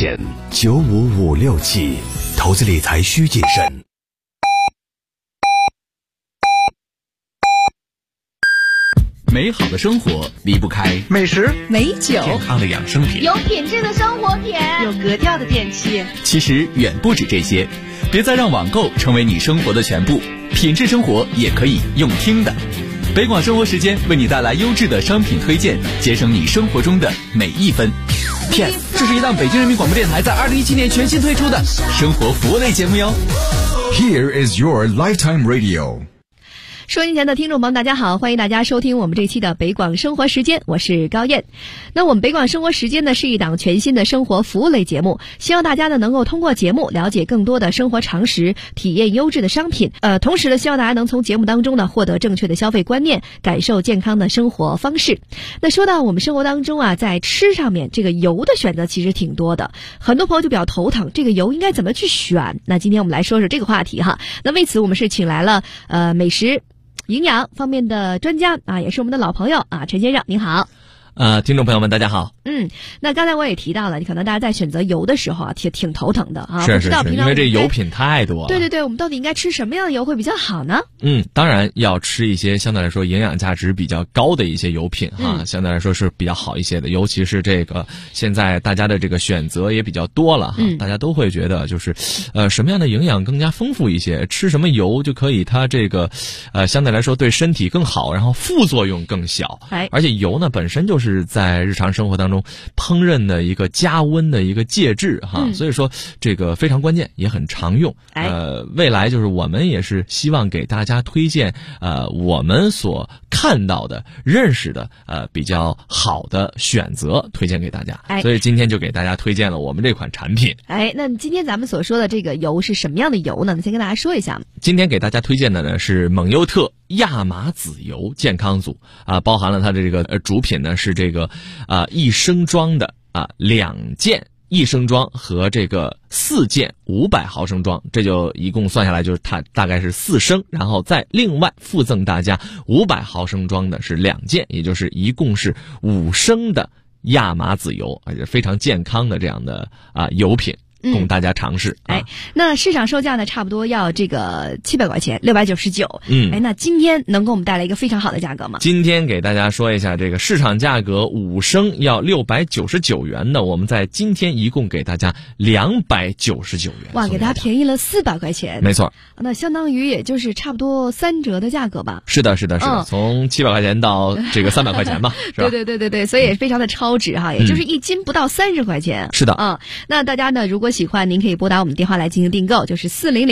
险95567，投资理财需谨慎。 美好的生活离不开美食、 美酒、 健康的养生品， 有品质的生活品， 有格调的电器。 其实远不止这些，别再让网购成为你生活的全部，品质生活也可以用听的。北广生活时间为你带来优质的商品推荐，节省你生活中的每一分。Yes， 这是一档北京人民广播电台在2017年全新推出的生活服务类节目哟。 Here is your lifetime radio。 收音前的听众朋友大家好，欢迎大家收听我们这期的北广生活时间，我是高燕。那我们北广生活时间呢是一档全新的生活服务类节目，希望大家呢能够通过节目了解更多的生活常识，体验优质的商品，同时呢希望大家能从节目当中呢获得正确的消费观念，感受健康的生活方式。那说到我们生活当中啊，在吃上面这个油的选择其实挺多的，很多朋友就比较头疼，这个油应该怎么去选？那今天我们来说说这个话题哈。那为此我们是请来了美食营养方面的专家啊，也是我们的老朋友啊，陈先生您好。 听众朋友们大家好。 那刚才我也提到了，可能大家在选择油的时候啊，挺头疼的啊。 是，因为这油品太多了。 对，我们到底应该吃什么样的油会比较好呢？ 当然要吃一些相对来说营养价值比较高的一些油品哈，相对来说是比较好一些的。尤其是这个现在大家的这个选择也比较多了哈，大家都会觉得就是什么样的营养更加丰富一些，吃什么油就可以它这个相对来说对身体更好，然后副作用更小。而且油呢本身就是在日常生活当中烹饪的一个加温的一个介质哈，所以说这个非常关键，也很常用。未来就是我们也是希望给大家推荐我们所看到的、认识的比较好的选择，推荐给大家。所以今天就给大家推荐了我们这款产品。 那今天咱们所说的这个油是什么样的油呢？先跟大家说一下。 今天给大家推荐的呢是蒙优特亚麻籽油健康组包含了它的这个主品呢是这个益生装的2件益生装和这个4件500毫升装，这就一共算下来就是它大概是4升，然后再另外附赠大家500毫升装的是2件，也就是一共是5升的亚麻籽油，而且非常健康的这样的油品。供大家尝试。 那市场售价呢，差不多要这个700块钱，699。那今天能给我们带来一个非常好的价格吗？ 今天给大家说一下，这个市场价格5升要699元的，我们在今天一共给大家299元。 哇，给大家便宜了400块钱。 没错。 那相当于也就是差不多3折的价格吧？ 是的，从700块钱到这个300块钱吧，是吧？ 对，所以也非常的超值哈，也就是1斤不到30块钱。 是的。 那大家呢，如果喜欢，您可以拨打我们电话来进行订购，就是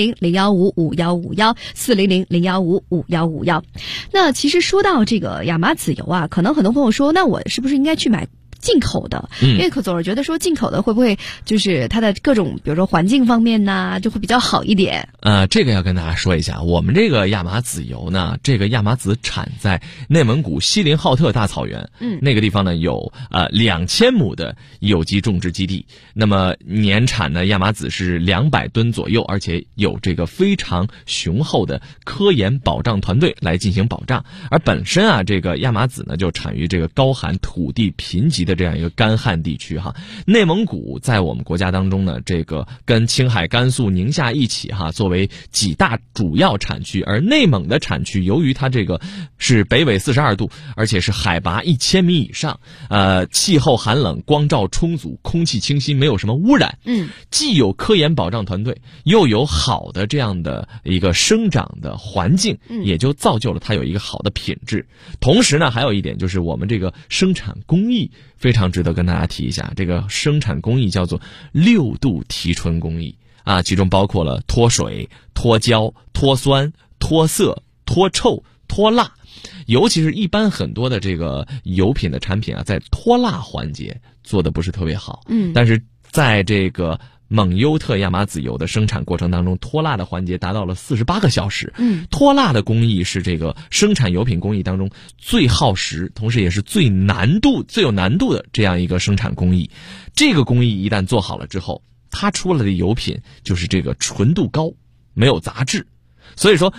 400-015-5151，400-015-5151。那其实说到这个亚麻籽油啊，可能很多朋友说，那我是不是应该去买进口的？因为总是觉得说进口的会不会就是它的各种，比如说环境方面呢，就会比较好一点？ 这个要跟大家说一下，我们这个亚麻籽油呢，这个亚麻籽产在内蒙古锡林浩特大草原，那个地方呢有2000亩的有机种植基地，那么年产的亚麻籽是200吨左右，而且有这个非常雄厚的科研保障团队来进行保障。而本身这个亚麻籽呢就产于这个高寒土地贫瘠的这样一个干旱地区哈。内蒙古在我们国家当中呢，这个跟青海、甘肃、宁夏一起作为几大主要产区，而内蒙的产区由于它这个是北纬42度，而且是海拔1000米以上，气候寒冷，光照充足，空气清新，没有什么污染，既有科研保障团队，又有好的这样的一个生长的环境，也就造就了它有一个好的品质。同时呢，还有一点就是我们这个生产工艺非常值得跟大家提一下，这个生产工艺叫做6度提纯工艺其中包括了脱水、脱胶、脱酸、脱色、脱臭、脱蜡。尤其是一般很多的这个油品的产品在脱蜡环节做的不是特别好，但是在这个蒙优特亚麻籽油的生产过程当中，脱蜡的环节达到了48个小时。脱蜡的工艺是这个生产油品工艺当中最耗时，同时也是最有难度的这样一个生产工艺。这个工艺一旦做好了之后，它出来的油品就是这个纯度高，没有杂质。所以说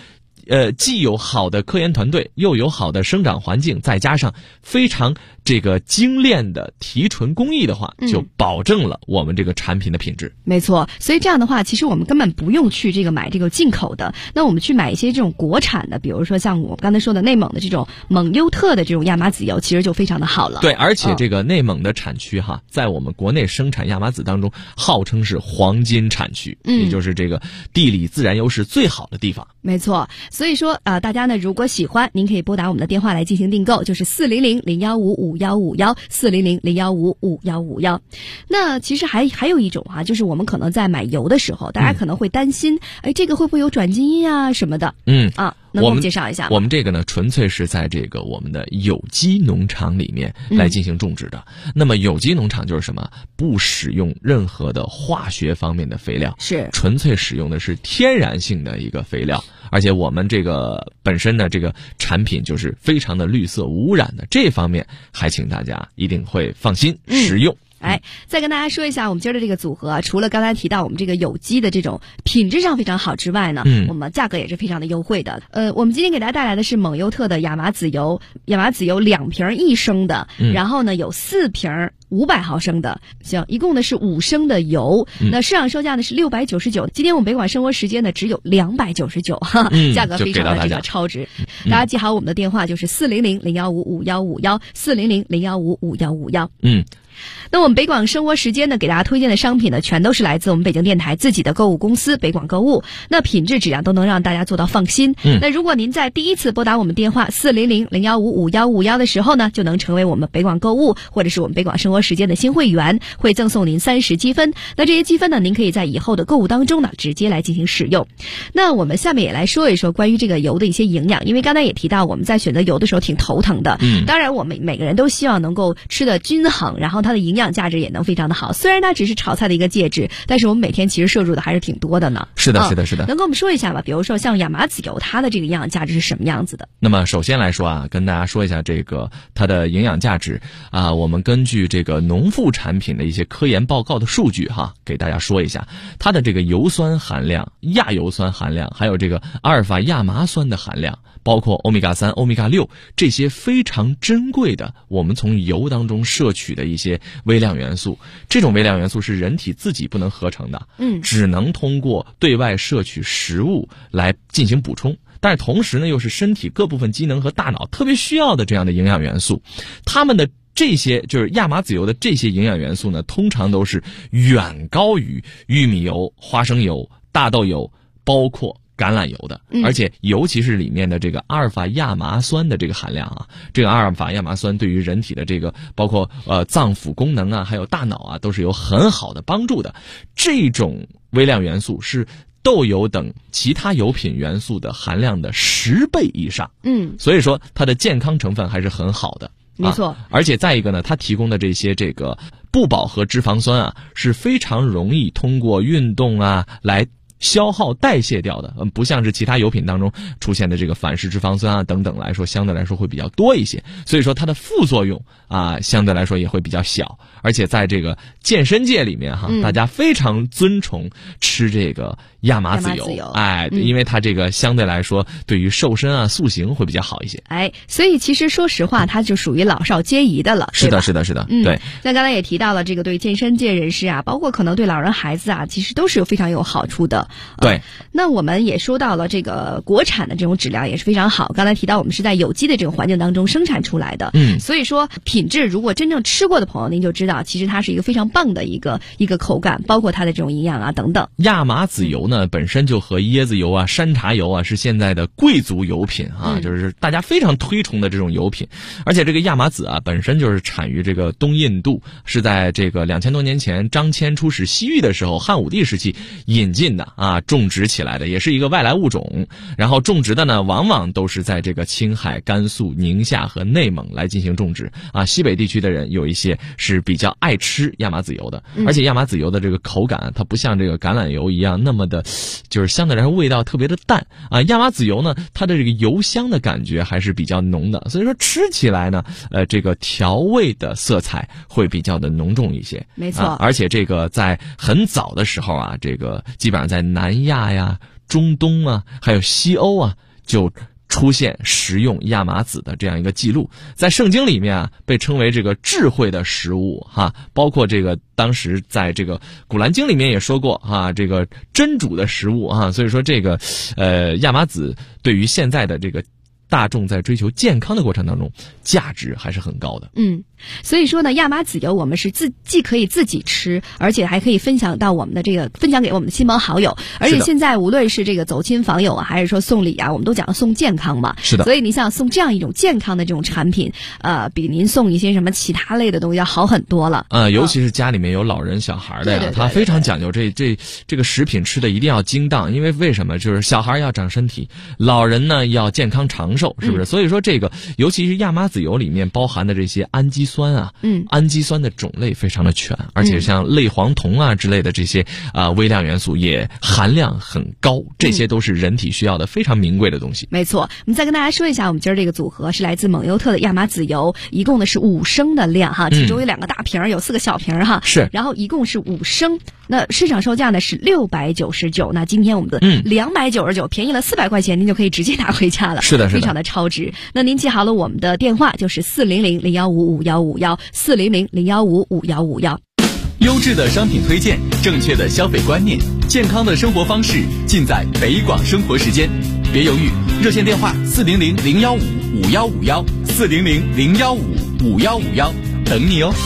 既有好的科研团队，又有好的生长环境，再加上非常这个精炼的提纯工艺的话，就保证了我们这个产品的品质。 没错，所以这样的话，其实我们根本不用去这个买这个进口的，那我们去买一些这种国产的，比如说像我们刚才说的内蒙的这种蒙优特的这种亚麻籽油，其实就非常的好了。 对，而且这个内蒙的产区哈，在我们国内生产亚麻籽当中，号称是黄金产区，也就是这个地理自然优势最好的地方。 没错，所以说大家呢如果喜欢，您可以拨打我们的电话来进行订购，就是400-015-5151，400-015-5151。那其实还有一种就是我们可能在买油的时候，大家可能会担心，这个会不会有转基因啊什么的？能给我们介绍一下吗？ 我们这个呢，纯粹是在这个我们的有机农场里面来进行种植的。那么有机农场就是什么？不使用任何的化学方面的肥料， 是纯粹使用的是天然性的一个肥料。而且我们这个本身呢，这个产品就是非常的绿色无污染的，这方面还请大家一定会放心食用。 再跟大家说一下我们今儿的这个组合，除了刚才提到我们这个有机的这种品质上非常好之外呢，我们价格也是非常的优惠的。我们今天给大家带来的是蒙优特的亚麻籽油2瓶1升的，然后呢有4瓶500毫升的，行，一共呢是5升的油。那市场售价呢是699，今天我们北广生活时间呢只有299，价格非常的这个超值。大家记好我们的电话，就是400-015-5151，400-015-5151。那我们北广生活时间呢，给大家推荐的商品呢，全都是来自我们北京电台自己的购物公司北广购物，那品质质量都能让大家做到放心。那如果您在第一次拨打我们电话400-015-5151的时候呢，就能成为我们北广购物或者是我们北广生活时间的新会员，会赠送您30积分。那这些积分呢，您可以在以后的购物当中呢，直接来进行使用。那我们下面也来说一说关于这个油的一些营养，因为刚才也提到我们在选择油的时候挺头疼的。当然我们每个人都希望能够吃的均衡，然后它的营养价值也能非常的好。虽然它只是炒菜的一个介质，但是我们每天其实摄入的还是挺多的呢。 是的。 能跟我们说一下吧？比如说像亚麻籽油，它的这个营养价值是什么样子的？ 那么首先来说跟大家说一下这个它的营养价值我们根据这个农副产品的一些科研报告的数据给大家说一下它的这个油酸含量、亚油酸含量，还有这个阿尔法亚麻酸的含量，包括欧米伽3、欧米伽6这些非常珍贵的我们从油当中摄取的一些微量元素。这种微量元素是人体自己不能合成的，只能通过对外摄取食物来进行补充。但是同时呢，又是身体各部分机能和大脑特别需要的这样的营养元素。它们的这些就是亚麻籽油的这些营养元素呢，通常都是远高于玉米油、花生油、大豆油，包括橄榄油的。而且尤其是里面的这个阿尔法亚麻酸的这个含量这个阿尔法亚麻酸对于人体的这个包括脏腑功能还有大脑都是有很好的帮助的。这种微量元素是豆油等其他油品元素的含量的10倍以上。所以说它的健康成分还是很好的。 没错。 而且再一个呢，它提供的这些这个不饱和脂肪酸是非常容易通过运动来消耗代谢掉的，不像是其他油品当中出现的这个反式脂肪酸等等来说，相对来说会比较多一些。所以说它的副作用相对来说也会比较小。而且在这个健身界里面大家非常尊崇吃这个亚麻籽油，因为它这个相对来说对于瘦身塑形会比较好一些。 所以其实说实话，它就属于老少皆宜的了。 是的。对。 那刚才也提到了这个对健身界人士包括可能对老人孩子其实都是有非常有好处的。 对。 那我们也说到了这个国产的这种质量也是非常好。刚才提到我们是在有机的这种环境当中生产出来的。所以说品质如果真正吃过的朋友，您就知道其实它是一个非常棒的一个口感，包括它的这种营养等等。 亚麻籽油呢本身就和椰子油山茶油是现在的贵族油品就是大家非常推崇的这种油品。而且这个亚麻籽本身就是产于这个东印度，是在这个2000多年前张骞出使西域的时候，汉武帝时期引进的种植起来的，也是一个外来物种。然后种植的呢往往都是在这个青海、甘肃、宁夏和内蒙来进行种植西北地区的人有一些是比较爱吃亚麻籽油的。而且亚麻籽油的这个口感它不像这个橄榄油一样那么的就是相对来说味道特别的淡亚麻籽油呢它的这个油香的感觉还是比较浓的，所以说吃起来呢这个调味的色彩会比较的浓重一些。 没错。 而且这个在很早的时候这个基本上在南亚呀、中东还有西欧就出现食用亚麻籽的这样一个记录。在圣经里面啊，被称为这个智慧的食物哈，包括这个当时在这个古兰经里面也说过哈，这个真主的食物哈。所以说这个亚麻籽对于现在的这个大众在追求健康的过程当中，价值还是很高的。 所以说呢，亚麻籽油我们是既可以自己吃，而且还可以分享给我们的亲朋好友。而且现在无论是这个走亲访友啊，还是说送礼啊，我们都讲送健康嘛。 是的。 所以你想送这样一种健康的这种产品，比您送一些什么其他类的东西要好很多了。 尤其是家里面有老人小孩的呀， 对， 他非常讲究这个食品吃的一定要精当，因为为什么？就是小孩要长身体，老人呢要健康长寿，是不是？所以说这个尤其是亚麻籽油里面包含的这些氨基酸啊，氨基酸的种类非常的全，而且像类黄酮啊之类的这些微量元素也含量很高，这些都是人体需要的非常名贵的东西。 没错，我们再跟大家说一下，我们今儿这个组合是来自蒙优特的亚麻籽油，一共呢是5升的量哈，其中有2个大瓶，有4个小瓶哈， 是， 然后一共是5升。那市场售价呢是699，那今天我们的299，便宜了400块钱，您就可以直接拿回家了。 是的， 非常的超值。那您记好了我们的电话就是400-015-5151，400-015-5151。 优质的商品推荐，正确的消费观念，健康的生活方式，尽在北广生活时间。别犹豫，热线电话400-015-5151，400-015-5151，等你哦。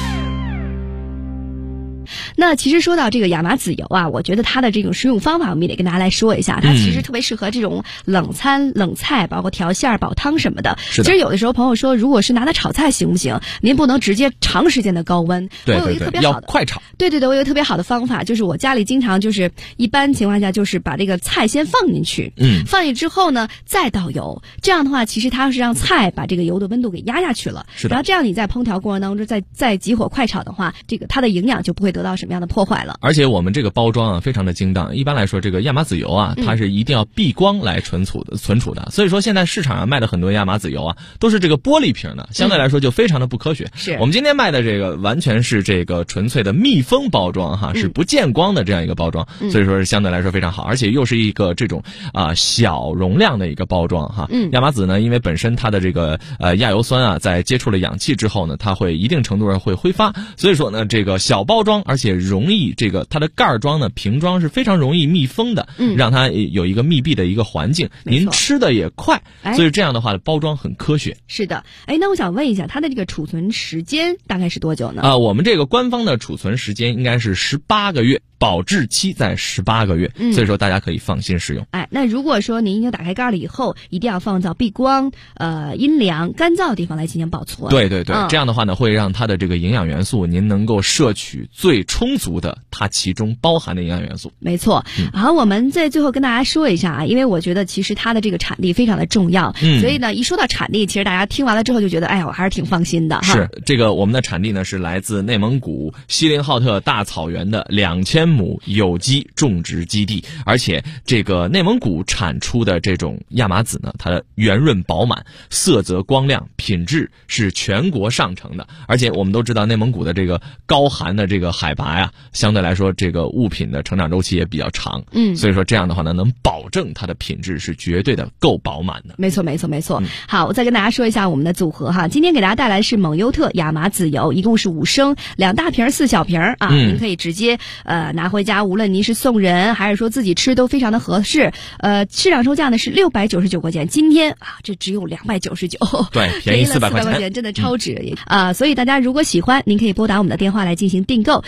那其实说到这个亚麻籽油啊，我觉得它的这种食用方法我们也得跟大家来说一下，它其实特别适合这种冷餐冷菜，包括调馅儿煲汤什么的。 是的。 其实有的时候朋友说，如果是拿它炒菜行不行？您不能直接长时间的高温。 对， 我有一个特别好的， 要快炒。 对，我有一个特别好的方法，就是我家里经常就是一般情况下就是把这个菜先放进去，放进之后呢再倒油，这样的话其实它是让菜把这个油的温度给压下去了。 是的。 然后这样你在烹调过程当中再急火快炒的话，这个它的营养就不会得到什么样的破坏了。 而且我们这个包装啊非常的精当，一般来说这个亚麻籽油啊，它是一定要避光来存储的，所以说现在市场上卖的很多亚麻籽油啊都是这个玻璃瓶的，相对来说就非常的不科学。 是。 我们今天卖的这个完全是这个纯粹的密封包装哈，是不见光的这样一个包装，所以说是相对来说非常好，而且又是一个这种小容量的一个包装哈。亚麻籽呢，因为本身它的这个亚油酸啊，在接触了氧气之后呢，它会一定程度上会挥发，所以说呢这个小包装，而且容易这个它的盖装呢瓶装是非常容易密封的，让它有一个密闭的一个环境，您吃的也快，所以这样的话包装很科学。 是的。那我想问一下，它的这个储存时间大概是多久呢？ 我们这个官方的储存时间应该是18个月，保质期在18个月，所以说大家可以放心使用。 那如果说您已经打开盖了以后，一定要放到避光、阴凉、干燥的地方来进行保存。 对，这样的话呢，会让它的这个营养元素您能够摄取最充足的它其中包含的营养元素。 没错。好，我们在最后跟大家说一下啊，因为我觉得其实它的这个产地非常的重要，所以呢，一说到产地，其实大家听完了之后就觉得，我还是挺放心的哈。 是，这个我们的产地呢是来自内蒙古锡林浩特大草原的2000亩有机种植基地，而且这个内蒙古产出的这种亚麻籽呢，它的圆润饱满，色泽光亮，品质是全国上乘的。而且我们都知道内蒙古的这个高寒的这个海拔呀，相对来说这个物品的成长周期也比较长，所以说这样的话呢，能保证它的品质是绝对的够饱满的。 没错。好，我再跟大家说一下我们的组合哈，今天给大家带来的是蒙优特亚麻籽油，一共是5升，2大瓶4小瓶啊，您可以直接拿回家，无论您是送人还是说自己吃都非常的合适。市场售价呢是699块钱，今天这只有299， 对，便宜400块钱，真的超值所以大家如果喜欢，您可以拨打我们的电话来进行订购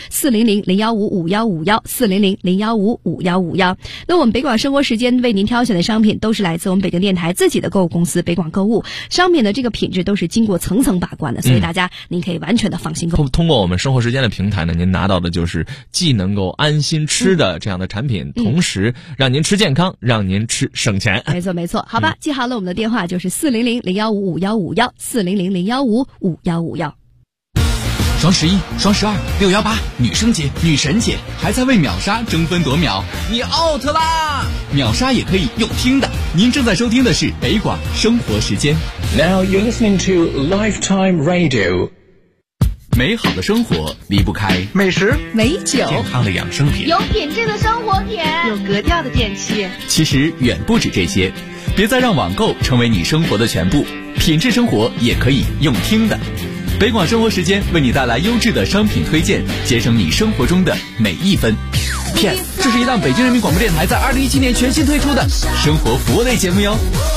，400-015-5151，400-015-5151。那我们北广生活时间为您挑选的商品都是来自我们北京电台自己的购物公司北广购物，商品的这个品质都是经过层层把关的，所以大家您可以完全的放心购。 通过我们生活时间的平台呢，您拿到的就是既能够安心吃的这样的产品，同时让您吃健康，让您吃省钱。 没错。好吧，记好了我们的电话就是400-015-5151，400-015-5151。 双11、双12、618，女生节、女神节，还在为秒杀争分夺秒，你 out 啦！秒杀也可以用听的。您正在收听的是北广生活时间。 Now you're listening to Lifetime Radio。 美好的生活离不开美食、 美酒、 健康的养生品， 有品质的生活品， 有格调的电器。 其实远不止这些，别再让网购成为你生活的全部，品质生活也可以用听的。北广生活时间为你带来优质的商品推荐，节省你生活中的每一分。Yes， 这是一档北京人民广播电台在2017年全新推出的生活服务类节目哟。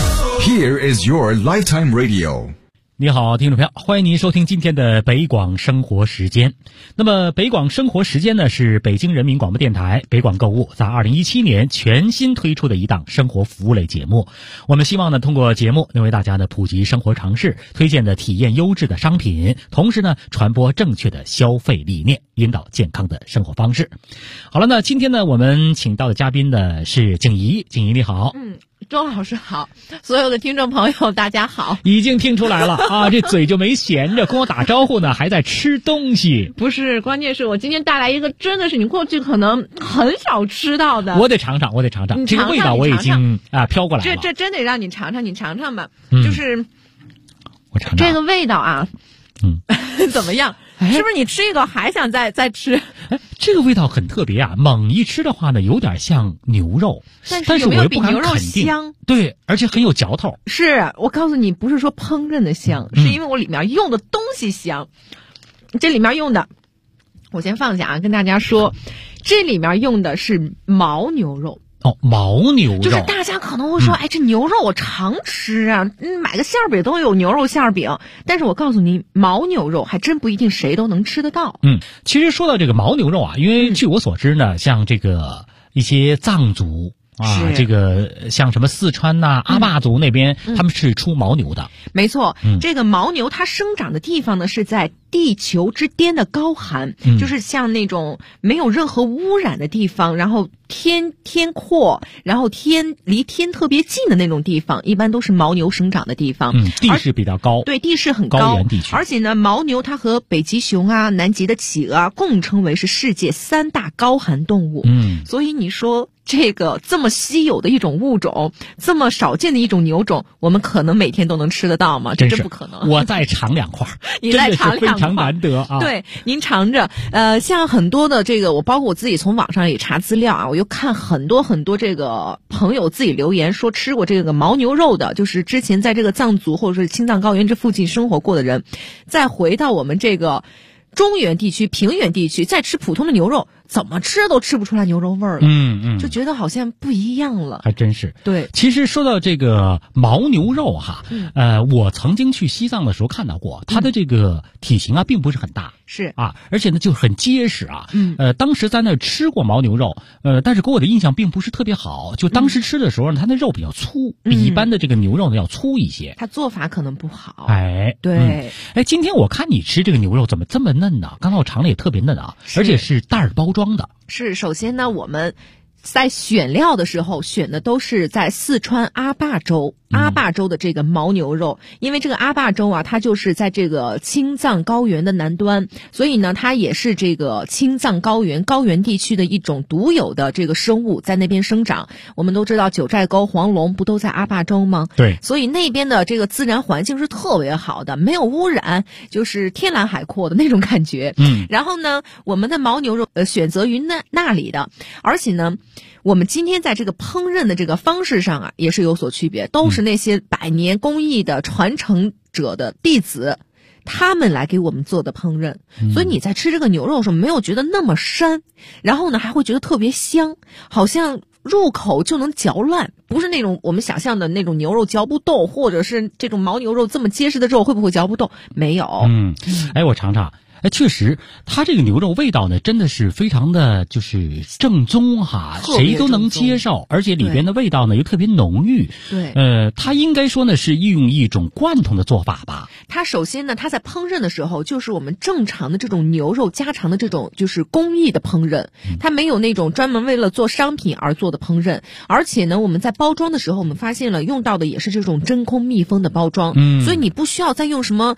Here is your lifetime radio。 你好，听众朋友，欢迎您收听今天的北广生活时间。那么北广生活时间呢，是北京人民广播电台北广购物在2017年全新推出的一档生活服务类节目。我们希望呢，通过节目能为大家呢普及生活常识，推荐的体验优质的商品，同时呢传播正确的消费理念，引导健康的生活方式。好了，那今天呢我们请到的嘉宾呢是景怡，景怡你好。 周老师好，所有的听众朋友大家好。 已经听出来了啊，这嘴就没闲着，跟我打招呼呢，还在吃东西。 不是，关键是我今天带来一个真的是你过去可能很少吃到的。 我得尝尝，这个味道我已经飘过来了。 这真得让你尝尝，你尝尝吧。就是我尝尝这个味道啊，怎么样？是不是你吃一口还想再吃？ 这个味道很特别啊！猛一吃的话呢，有点像牛肉，但是我又不敢肯定。对，而且很有嚼头。 是我告诉你，不是说烹饪的香，是因为我里面用的东西香。这里面用的，我先放下啊，跟大家说，这里面用的是牦牛肉。 牦牛肉就是大家可能会说，哎，这牛肉我常吃啊，买个馅饼都有牛肉馅饼。但是我告诉你，牦牛肉还真不一定谁都能吃得到。 其实说到这个牦牛肉啊，因为据我所知呢，像这个一些藏族啊，这个像什么四川呐、阿坝族那边，他们是出牦牛的。 没错，这个牦牛它生长的地方呢是在地球之巅的高寒，就是像那种没有任何污染的地方，然后天阔，然后离天特别近的那种地方，一般都是牦牛生长的地方。 地势比较高， 对，地势很高， 高原地区。 而且呢，牦牛它和北极熊啊、南极的企鹅啊共称为是世界3大高寒动物。所以你说这个这么稀有的一种物种，这么少见的一种牛种，我们可能每天都能吃得到吗？这真不可能。 我再尝2块， 你再尝2块， 真的是非常难得啊。 对，您尝着。像很多的这个，我包括我自己从网上也查资料啊，我又看很多这个朋友自己留言说吃过这个牦牛肉的，就是之前在这个藏族或者是青藏高原这附近生活过的人，再回到我们这个中原地区、平原地区，再吃普通的牛肉，怎么吃都吃不出来牛肉味儿了。就觉得好像不一样了。 还真是。 对， 其实说到这个牦牛肉哈，我曾经去西藏的时候看到过，它的这个体型啊并不是很大。 是啊，而且呢就很结实啊。当时在那吃过牦牛肉，但是给我的印象并不是特别好。就当时吃的时候呢，它的肉比较粗，比一般的这个牛肉呢要粗一些。 它做法可能不好。 对。今天我看你吃这个牛肉怎么这么嫩呢？刚才我尝了也特别嫩啊，而且是袋儿包装的。 是，首先呢，我们在选料的时候选的都是在四川阿坝州的这个牦牛肉，因为这个阿坝州啊，它就是在这个青藏高原的南端，所以呢，它也是这个青藏高原地区的一种独有的这个生物，在那边生长。我们都知道九寨沟、黄龙不都在阿坝州吗？ 对， 所以那边的这个自然环境是特别好的，没有污染，就是天蓝海阔的那种感觉。然后呢，我们的牦牛肉选择于那里的，而且呢，我们今天在这个烹饪的这个方式上啊，也是有所区别，都是那些百年工艺的传承者的弟子，他们来给我们做的烹饪。所以你在吃这个牛肉的时候，没有觉得那么膻，然后呢，还会觉得特别香，好像入口就能嚼烂，不是那种我们想象的那种牛肉嚼不动，或者是这种牦牛肉这么结实的肉会不会嚼不动？没有。 我尝尝。确实，它这个牛肉味道呢，真的是非常的就是正宗哈，谁都能接受，而且里边的味道呢又特别浓郁。 对， 它应该说呢是用一种罐头的做法吧。 它首先呢，它在烹饪的时候就是我们正常的这种牛肉家常的这种就是工艺的烹饪，它没有那种专门为了做商品而做的烹饪。而且呢，我们在包装的时候，我们发现了用到的也是这种真空密封的包装，所以你不需要再用什么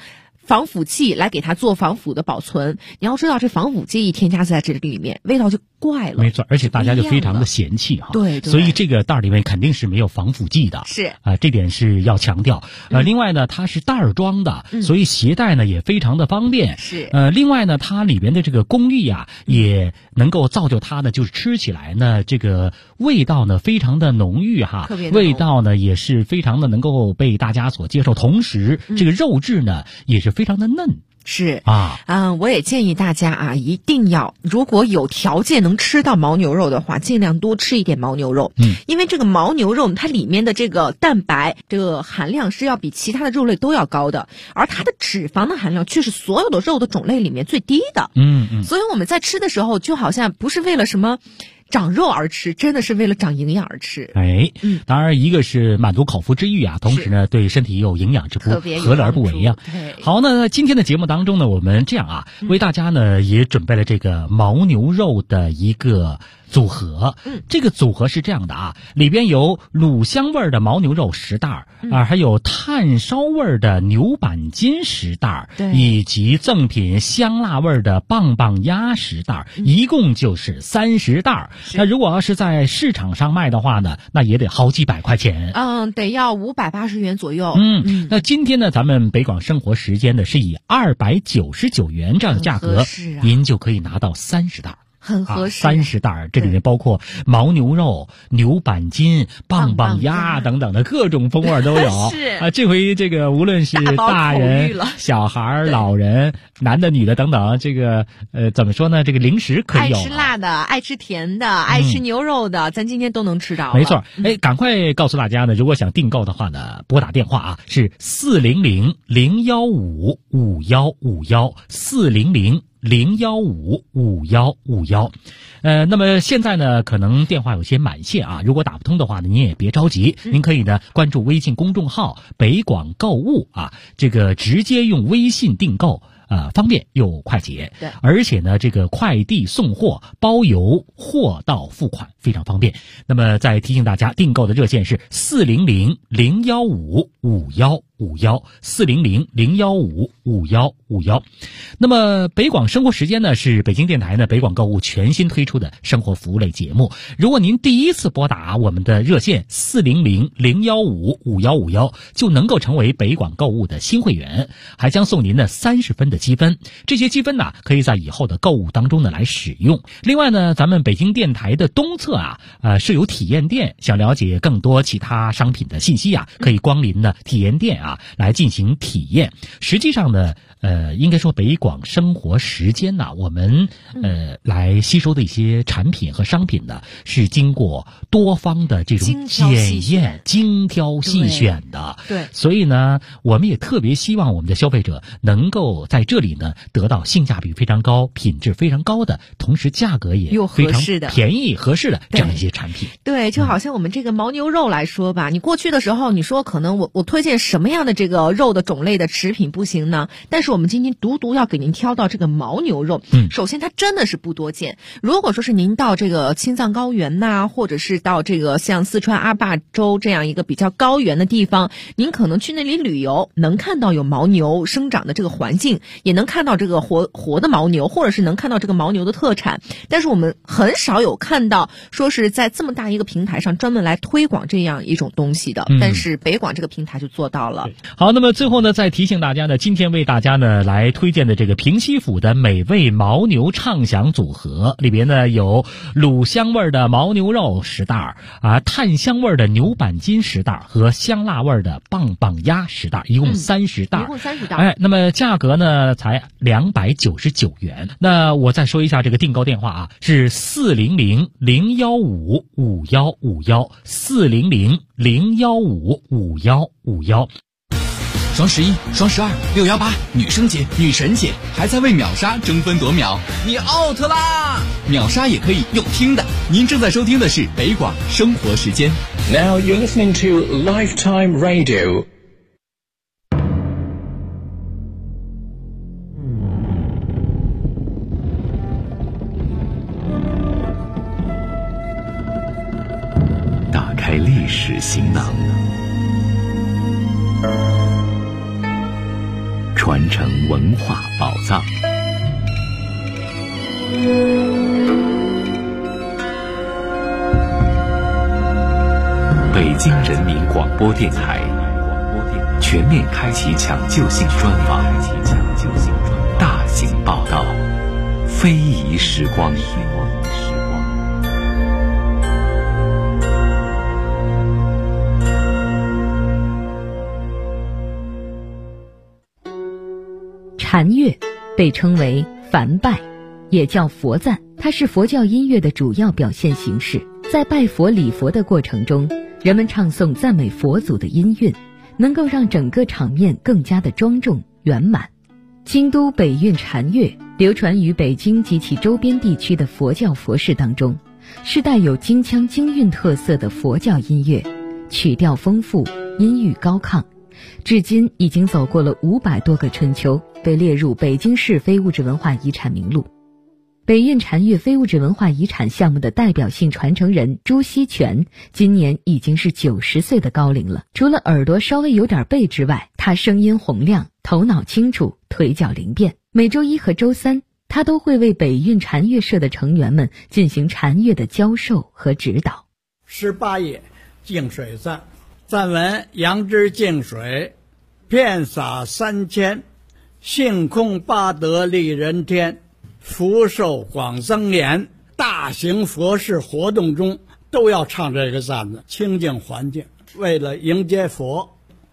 防腐剂来给它做防腐的保存。你要知道，这防腐剂一添加在这里面，味道就怪了。 没错，而且大家就非常的嫌弃哈。 对， 所以这个袋里面肯定是没有防腐剂的。 是这点是要强调。另外呢，它是袋儿装的，所以携带呢也非常的方便。 是另外呢，它里边的这个工艺啊，也能够造就它呢，就是吃起来呢，这个味道呢非常的浓郁哈， 特别味道呢也是非常的能够被大家所接受，同时这个肉质呢也是非常的嫩。 是我也建议大家啊，一定要如果有条件能吃到牦牛肉的话，尽量多吃一点牦牛肉。因为这个牦牛肉它里面的这个蛋白这个含量是要比其他的肉类都要高的，而它的脂肪的含量却是所有的肉的种类里面最低的。所以我们在吃的时候就好像不是为了什么长肉而吃，真的是为了长营养而吃。 当然一个是满足口腹之欲啊，同时呢对身体也有营养之补，何乐而不为呀？好，那今天的节目当中呢，我们这样啊，为大家呢也准备了这个牦牛肉的一个组合。这个组合是这样的啊，里边有卤香味的牦牛肉10袋还有炭烧味的牛板筋10袋以及赠品香辣味的棒棒鸭10袋一共就是30袋那如果要是在市场上卖的话呢，那也得好几百块钱。 得要580元左右。 那今天呢，咱们北广生活时间呢是以299元这样的价格，您就可以拿到30袋。 很合适 ，30袋，这里面包括牦牛肉、牛板筋、棒棒鸭等等的各种风味都有。 是这回这个无论是大人、小孩、老人、男的、女的等等，这个怎么说呢？这个零食可以有， 爱吃辣的、爱吃甜的、爱吃牛肉的，咱今天都能吃到。 没错，赶快告诉大家呢，如果想订购的话呢，拨打电话啊，是400-015-5151，400-015-5151。那么现在呢，可能电话有些满线啊，如果打不通的话呢，您也别着急，您可以呢关注微信公众号北广购物啊，这个直接用微信订购。方便又快捷， 对， 而且呢，这个快递送货包邮，货到付款非常方便。那么再提醒大家，订购的热线是400-015-5151，400-015-5151。那么北广生活时间呢，是北京电台呢北广购物全新推出的生活服务类节目。如果您第一次拨打我们的热线400-015-5151，就能够成为北广购物的新会员，还将送您的30分的积分。这些积分呢，可以在以后的购物当中呢来使用。另外呢，咱们北京电台的东侧设有体验店，想了解更多其他商品的信息可以光临呢体验店来进行体验。实际上呢，应该说北广生活时间呢，我们来吸收的一些产品和商品呢，是经过多方的这种检验、精挑细选的。 对， 所以呢，我们也特别希望我们的消费者能够在这里呢得到性价比非常高、品质非常高的，同时价格也非常便宜合适的这样一些产品。 对，就好像我们这个牦牛肉来说吧，你过去的时候你说可能我推荐什么样的这个肉的种类的食品不行呢？但是我们今天独要给您挑到这个牦牛肉，首先它真的是不多见。如果说是您到这个青藏高原或者是到这个像四川阿坝州这样一个比较高原的地方，您可能去那里旅游，能看到有牦牛生长的这个环境，也能看到这个活的牦牛，或者是能看到这个牦牛的特产。但是我们很少有看到说是在这么大一个平台上专门来推广这样一种东西的，但是北广这个平台就做到了。 好，那么最后呢，再提醒大家呢，今天为大家呢来推荐的这个平西府的美味牦牛畅享组合，里边呢有卤香味的牦牛肉10袋炭香味的牛板筋10袋和香辣味的棒棒鸭10袋，一共30袋。 一共30袋。 那么价格呢才299元。那我再说一下这个订购电话是400-015-5151，400-015-5151。 双11、双12、618，女生节、女神节，还在为秒杀争分夺秒，你 out 啦！秒杀也可以用听的。您正在收听的是北广生活时间。 Now you're listening to Lifetime Radio. 打开历史行囊， 传承文化宝藏。北京人民广播电台全面开启抢救性专访，大型报道，非遗时光。 禅乐被称为梵拜，也叫佛赞，它是佛教音乐的主要表现形式。在拜佛礼佛的过程中，人们唱诵赞美佛祖的音韵，能够让整个场面更加的庄重圆满。京都北韵禅乐流传于北京及其周边地区的佛教佛事当中，是带有京腔京韵特色的佛教音乐，曲调丰富，音域高亢，至今已经走过了500多个春秋，被列入北京市非物质文化遗产名录。北韵禅乐非物质文化遗产项目的代表性传承人朱锡全今年已经是90岁的高龄了。除了耳朵稍微有点背之外，他声音洪亮，头脑清楚，腿脚灵便。每周一和周三，他都会为北韵禅乐社的成员们进行禅乐的教授和指导。 18页净水赞，赞文：杨枝净水，遍洒3000，性空八德利人天，福寿广增延。大型佛事活动中都要唱这个赞子，清净环境，为了迎接佛。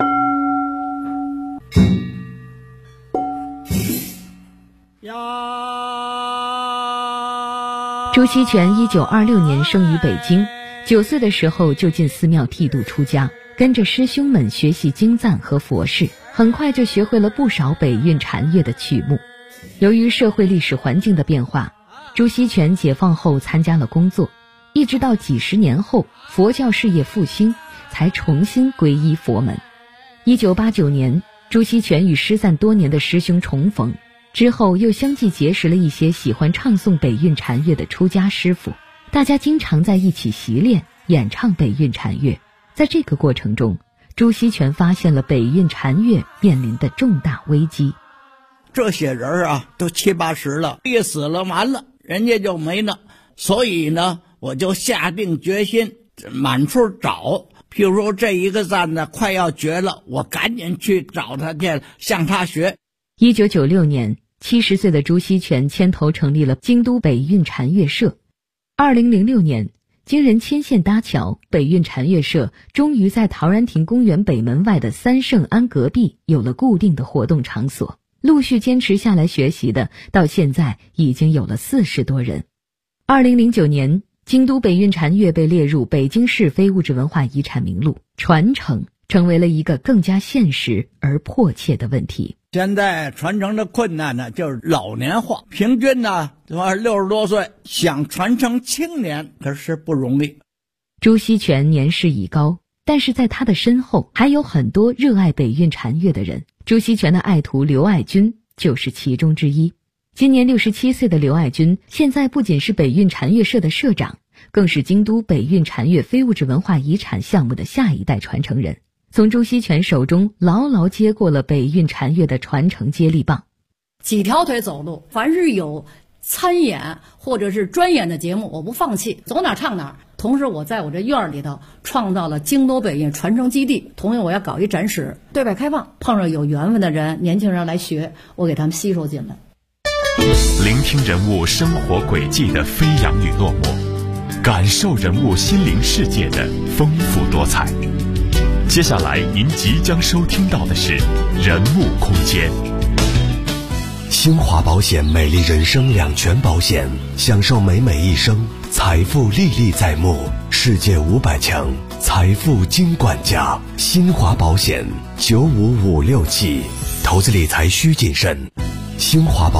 朱锡全1926年生于北京，9岁的时候就进寺庙剃度出家，跟着师兄们学习经赞和佛事，很快就学会了不少北韵禅乐的曲目。由于社会历史环境的变化，朱锡全解放后参加了工作，一直到几十年后佛教事业复兴，才重新皈依佛门。1989年，朱锡全与失散多年的师兄重逢，之后又相继结识了一些喜欢唱诵北韵禅乐的出家师傅，大家经常在一起习练演唱北韵禅乐。在这个过程中，朱锡全发现了北韵禅乐面临的重大危机。 这些人啊，都70、80了，一死了完了，人家就没了。所以呢，我就下定决心满处找。譬如说这一个赞呢快要绝了，我赶紧去找他去，向他学。 1996年，70岁的朱锡全牵头成立了京都北韵禅乐社。2006年，经人牵线搭桥，北韵禅乐社终于在陶然亭公园北门外的三圣庵隔壁有了固定的活动场所。陆续坚持下来学习的，到现在已经有了40多人。2009年，京都北韵禅乐被列入北京市非物质文化遗产名录，传承成为了一个更加现实而迫切的问题。 现在传承的困难呢，就是老年化，平均呢60多岁，想传承青年可是不容易。 朱锡全年事已高，但是在他的身后还有很多热爱北韵禅乐的人。朱锡全的爱徒刘爱军就是其中之一。今年67岁的刘爱军现在不仅是北韵禅乐社的社长，更是京都北韵禅乐非物质文化遗产项目的下一代传承人，从朱锡全手中牢牢接过了北韵禅乐的传承接力棒。 几条腿走路，凡是有参演或者是专演的节目，我不放弃，走哪唱哪。同时我在我这院里头创造了京都北韵传承基地，同样我要搞一展示，对外开放，碰上有缘分的人，年轻人来学，我给他们吸收进来。 聆听人物生活轨迹的飞扬与落寞，感受人物心灵世界的丰富多彩。接下来您即将收听到的是人物空间。 新华保险美丽人生两全保险，享受美美一生，财富历历在目，世界500强财富金管家。新华保险95567，投资理财需谨慎。新华保